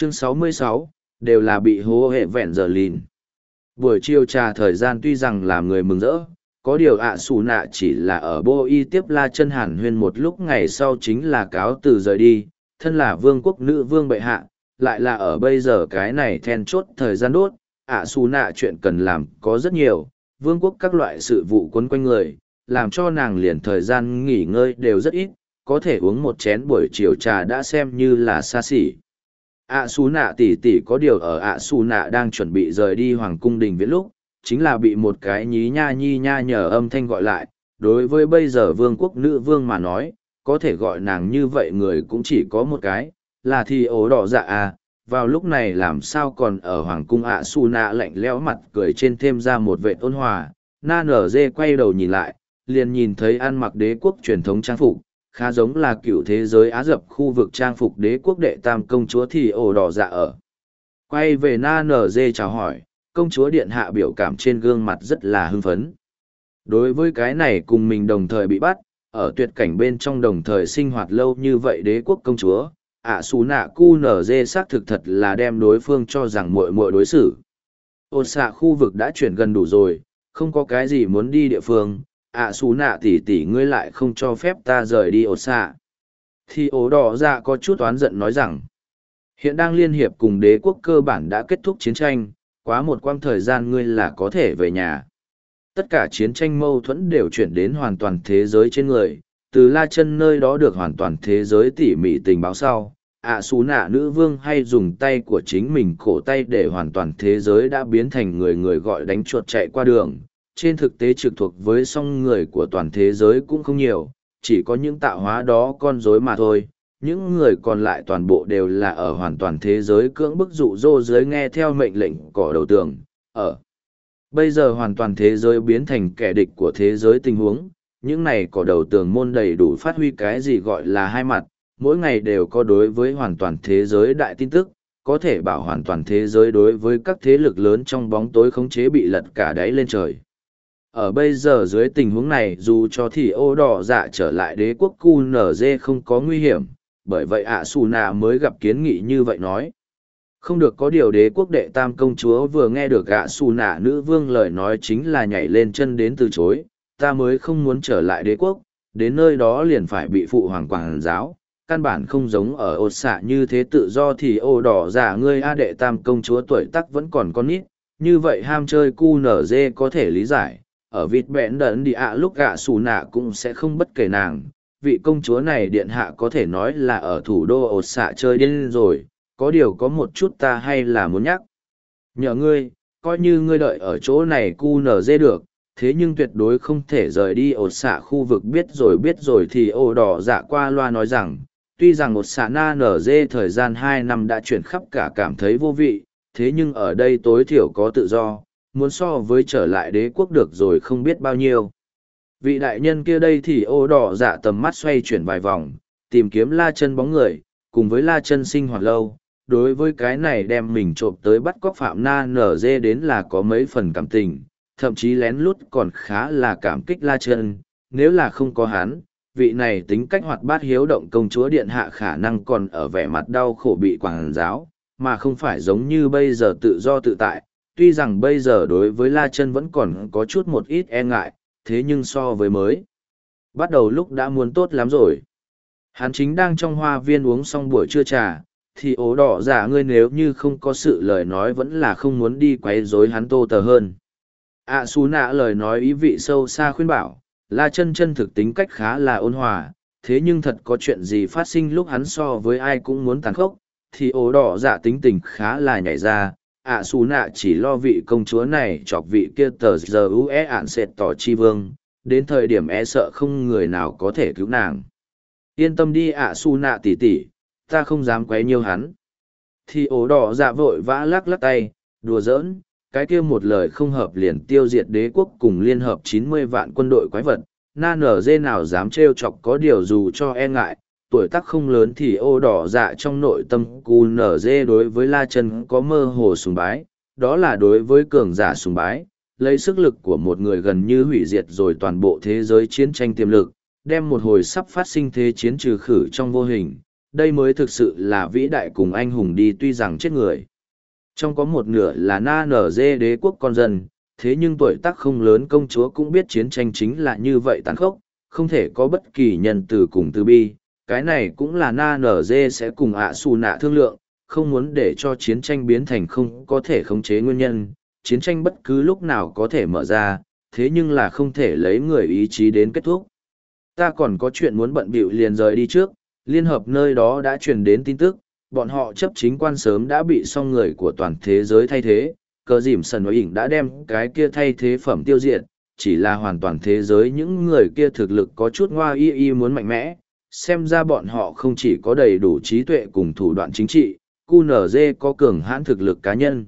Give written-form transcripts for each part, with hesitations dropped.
Chương 66, đều là bị hố hệ vẹn giờ lìn. Buổi chiều trà thời gian tuy rằng làm người mừng rỡ, có điều ạ xù nạ chỉ là ở bô y tiếp La Chân hàn huyên một lúc, ngày sau chính là cáo từ rời đi, thân là vương quốc nữ vương bệ hạ, lại là ở bây giờ cái này then chốt thời gian đốt, ạ xù nạ chuyện cần làm có rất nhiều, vương quốc các loại sự vụ quấn quanh người, làm cho nàng liền thời gian nghỉ ngơi đều rất ít, có thể uống một chén buổi chiều trà đã xem như là xa xỉ. ạ xù nạ tỉ tỉ có điều ở ạ xù nạ đang chuẩn bị rời đi hoàng cung đình viễn lúc, chính là bị một cái nhí nha nhi nha nhờ âm thanh gọi lại. Đối với bây giờ vương quốc nữ vương mà nói, có thể gọi nàng như vậy người cũng chỉ có một cái, là thì ố đỏ dạ à. Vào lúc này làm sao còn ở hoàng cung ạ xù nạ lạnh lẽo mặt cười trên thêm ra một vệ ôn hòa. Na nở dê quay đầu nhìn lại, liền nhìn thấy ăn mặc đế quốc truyền thống trang phục, khá giống là cựu thế giới Á Dập khu vực trang phục đế quốc đệ tam công chúa thì ổ đỏ dạ ở. Quay về Na nở dê chào hỏi, công chúa điện hạ biểu cảm trên gương mặt rất là hưng phấn. Đối với cái này cùng mình đồng thời bị bắt, ở tuyệt cảnh bên trong đồng thời sinh hoạt lâu như vậy đế quốc công chúa, ạ xù nạ cu nở dê xác thực thật là đem đối phương cho rằng muội muội đối xử. Ôn xạ khu vực đã chuyển gần đủ rồi, không có cái gì muốn đi địa phương, ạ xù nạ tỉ tỉ ngươi lại không cho phép ta rời đi ôn xạ. Thì ố đỏ dạ có chút oán giận nói rằng, hiện đang liên hiệp cùng đế quốc cơ bản đã kết thúc chiến tranh, quá một quãng thời gian ngươi là có thể về nhà. Tất cả chiến tranh mâu thuẫn đều chuyển đến hoàn toàn thế giới trên người, từ La Chân nơi đó được hoàn toàn thế giới tỉ mỉ tình báo sau. ạ xù nạ nữ vương hay dùng tay của chính mình cổ tay để hoàn toàn thế giới đã biến thành người người gọi đánh chuột chạy qua đường. Trên thực tế trực thuộc với song người của toàn thế giới cũng không nhiều, chỉ có những tạo hóa đó con rối mà thôi. Những người còn lại toàn bộ đều là ở hoàn toàn thế giới cưỡng bức dụ dỗ dưới nghe theo mệnh lệnh cỏ đầu tường. Bây giờ hoàn toàn thế giới biến thành kẻ địch của thế giới tình huống, những này cỏ đầu tường môn đầy đủ phát huy cái gì gọi là hai mặt, mỗi ngày đều có đối với hoàn toàn thế giới đại tin tức, có thể bảo hoàn toàn thế giới đối với các thế lực lớn trong bóng tối khống chế bị lật cả đáy lên trời. Ở bây giờ dưới tình huống này dù cho thì ô đỏ dạ trở lại đế quốc QNZ không có nguy hiểm, bởi vậy ạ xù nạ mới gặp kiến nghị như vậy nói. Không được, có điều đế quốc đệ tam công chúa vừa nghe được ạ xù nạ nữ vương lời nói chính là nhảy lên chân đến từ chối, ta mới không muốn trở lại đế quốc, đến nơi đó liền phải bị phụ hoàng quản giáo, căn bản không giống ở ột xạ như thế tự do thì ô đỏ giả ngươi a đệ tam công chúa tuổi tác vẫn còn con nít, như vậy ham chơi cu nở dê có thể lý giải, ở vịt bẽn đấn đi ạ lúc ạ xù nạ cũng sẽ không bất kể nàng, vị công chúa này điện hạ có thể nói là ở thủ đô ột xạ chơi điên rồi, có điều có một chút ta hay là muốn nhắc. Nhờ ngươi, coi như ngươi đợi ở chỗ này cu nở dê được, thế nhưng tuyệt đối không thể rời đi ột xạ khu vực biết rồi thì ô đỏ dạ qua loa nói rằng, tuy rằng ột xạ na nở dê thời gian 2 năm đã chuyển khắp cả cảm thấy vô vị, thế nhưng ở đây tối thiểu có tự do, muốn so với trở lại đế quốc được rồi không biết bao nhiêu. Vị đại nhân kia đây thì ô đỏ dạ tầm mắt xoay chuyển vài vòng, tìm kiếm La Chân bóng người, cùng với La Chân sinh hoạt lâu. Đối với cái này đem mình trộm tới bắt cóc phạm na nở dê đến là có mấy phần cảm tình, thậm chí lén lút còn khá là cảm kích La Chân. Nếu là không có hắn, vị này tính cách hoạt bát hiếu động công chúa điện hạ khả năng còn ở vẻ mặt đau khổ bị quản giáo, mà không phải giống như bây giờ tự do tự tại. Tuy rằng bây giờ đối với La Chân vẫn còn có chút một ít e ngại, thế nhưng so với mới bắt đầu lúc đã muốn tốt lắm rồi. Hắn chính đang trong hoa viên uống xong buổi trưa trà, thì ố đỏ giả ngươi nếu như không có sự lời nói vẫn là không muốn đi quấy rối hắn tô tờ hơn. ạ xù nạ lời nói ý vị sâu xa khuyên bảo, La Chân chân thực tính cách khá là ôn hòa, thế nhưng thật có chuyện gì phát sinh lúc hắn so với ai cũng muốn tàn khốc, thì ố đỏ giả tính tình khá là nhảy ra, ạ xù nạ chỉ lo vị công chúa này chọc vị kia tờ giờ ue ạn sệt tỏ chi vương, đến thời điểm e sợ không người nào có thể cứu nàng. Yên tâm đi ạ xù nạ tỉ tỉ, ta không dám quấy nhiêu hắn. Thì ố đỏ dạ vội vã lắc lắc tay, đùa giỡn, cái kia một lời không hợp liền tiêu diệt đế quốc cùng liên hợp 90 vạn quân đội quái vật, na nở dê nào dám trêu chọc có điều dù cho e ngại, tuổi tác không lớn thì ô đỏ dạ trong nội tâm cu nở dê đối với La Chân có mơ hồ sùng bái, đó là đối với cường giả sùng bái, lấy sức lực của một người gần như hủy diệt rồi toàn bộ thế giới chiến tranh tiềm lực, đem một hồi sắp phát sinh thế chiến trừ khử trong vô hình, đây mới thực sự là vĩ đại cùng anh hùng đi tuy rằng chết người. Trong có một nửa là na nở dê đế quốc con dân, thế nhưng tuổi tác không lớn công chúa cũng biết chiến tranh chính là như vậy tàn khốc, không thể có bất kỳ nhân từ cùng từ bi. Cái này cũng là na nở dê sẽ cùng ạ xù nạ thương lượng, không muốn để cho chiến tranh biến thành không có thể khống chế nguyên nhân. Chiến tranh bất cứ lúc nào có thể mở ra, thế nhưng là không thể lấy người ý chí đến kết thúc. Ta còn có chuyện muốn bận bịu liền rời đi trước, liên hợp nơi đó đã truyền đến tin tức, bọn họ chấp chính quan sớm đã bị xong người của toàn thế giới thay thế, cờ dìm sần và ỉnh đã đem cái kia thay thế phẩm tiêu diệt, chỉ là hoàn toàn thế giới những người kia thực lực có chút ngoa y muốn mạnh mẽ, xem ra bọn họ không chỉ có đầy đủ trí tuệ cùng thủ đoạn chính trị, QNZ có cường hãn thực lực cá nhân.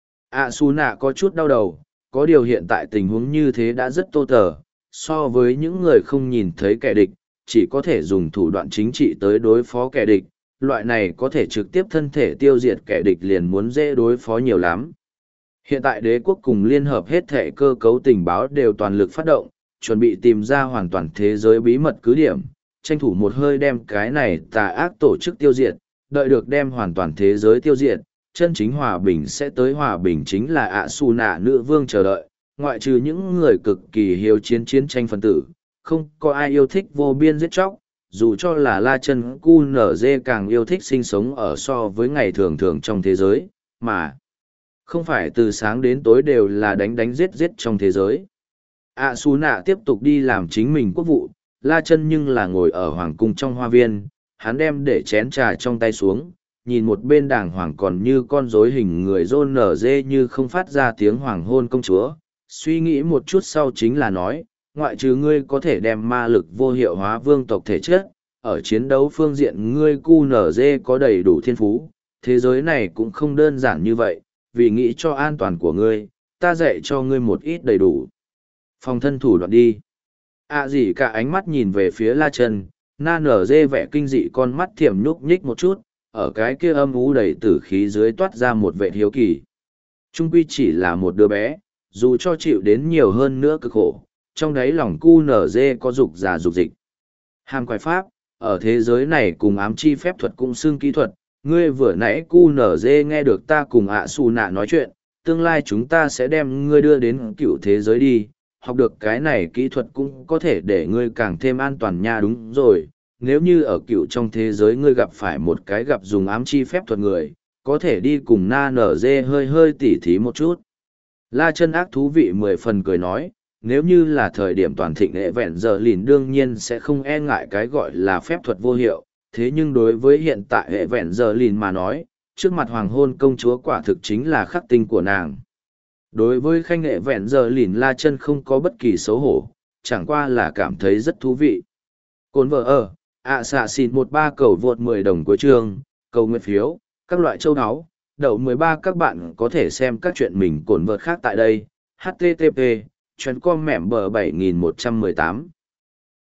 Asuna có chút đau đầu, có điều hiện tại tình huống như thế đã rất tô tờ, so với những người không nhìn thấy kẻ địch, chỉ có thể dùng thủ đoạn chính trị tới đối phó kẻ địch, loại này có thể trực tiếp thân thể tiêu diệt kẻ địch liền muốn dễ đối phó nhiều lắm. Hiện tại đế quốc cùng liên hợp hết thể cơ cấu tình báo đều toàn lực phát động, chuẩn bị tìm ra hoàn toàn thế giới bí mật cứ điểm, tranh thủ một hơi đem cái này tà ác tổ chức tiêu diệt, đợi được đem hoàn toàn thế giới tiêu diệt, chân chính hòa bình sẽ tới. Hòa bình chính là ạ xù nạ nữ vương chờ đợi, ngoại trừ những người cực kỳ hiếu chiến tranh phân tử, không có ai yêu thích vô biên giết chóc, dù cho là La Chân QNZ càng yêu thích sinh sống ở so với ngày thường thường trong thế giới, mà không phải từ sáng đến tối đều là đánh giết trong thế giới. Xù nạ tiếp tục đi làm chính mình quốc vụ, La Chân nhưng là ngồi ở hoàng cung trong hoa viên, hắn đem để chén trà trong tay xuống, nhìn một bên đàng hoàng còn như con rối hình người rôn nở dê như không phát ra tiếng hoàng hôn công chúa, suy nghĩ một chút sau chính là nói, ngoại trừ ngươi có thể đem ma lực vô hiệu hóa vương tộc thể chất, ở chiến đấu phương diện ngươi QNZ có đầy đủ thiên phú, thế giới này cũng không đơn giản như vậy, vì nghĩ cho an toàn của ngươi, ta dạy cho ngươi một ít đầy đủ. Phòng thân thủ đoạn đi. Gì cả ánh mắt nhìn về phía La Chân, na nở dê vẻ kinh dị con mắt thiểm nhúc nhích một chút, ở cái kia âm u đầy tử khí dưới toát ra một vẻ hiếu kỳ. Trung quy chỉ là một đứa bé, dù cho chịu đến nhiều hơn nữa cực khổ, trong đáy lòng QNZ có dục giả dục dịch. Hàm quái pháp, ở thế giới này cùng ám chi phép thuật cũng xương kỹ thuật, ngươi vừa nãy QNZ nghe được ta cùng xù nạ nói chuyện, tương lai chúng ta sẽ đem ngươi đưa đến cựu thế giới đi, học được cái này kỹ thuật cũng có thể để ngươi càng thêm an toàn nha. Đúng rồi, nếu như ở cựu trong thế giới ngươi gặp phải một cái gặp dùng ám chi phép thuật người, có thể đi cùng na nở dê hơi tỉ thí một chút. La Chân ác thú vị 10 phần cười nói, nếu như là thời điểm toàn thịnh hệ vẹn giờ lìn đương nhiên sẽ không e ngại cái gọi là phép thuật vô hiệu, thế nhưng đối với hiện tại hệ vẹn giờ lìn mà nói, trước mặt hoàng hôn công chúa quả thực chính là khắc tinh của nàng. Đối với khanh hệ vẹn giờ lìn La Chân không có bất kỳ xấu hổ, chẳng qua là cảm thấy rất thú vị. Cồn vợ ở, xạ xịn 13 cầu vượt 10 đồng cuối chương, cầu nguyện phiếu, các loại châu áo, đậu 13 các bạn có thể xem các chuyện mình cồn vợt khác tại đây, http, chuyến com mẻm bờ 7118.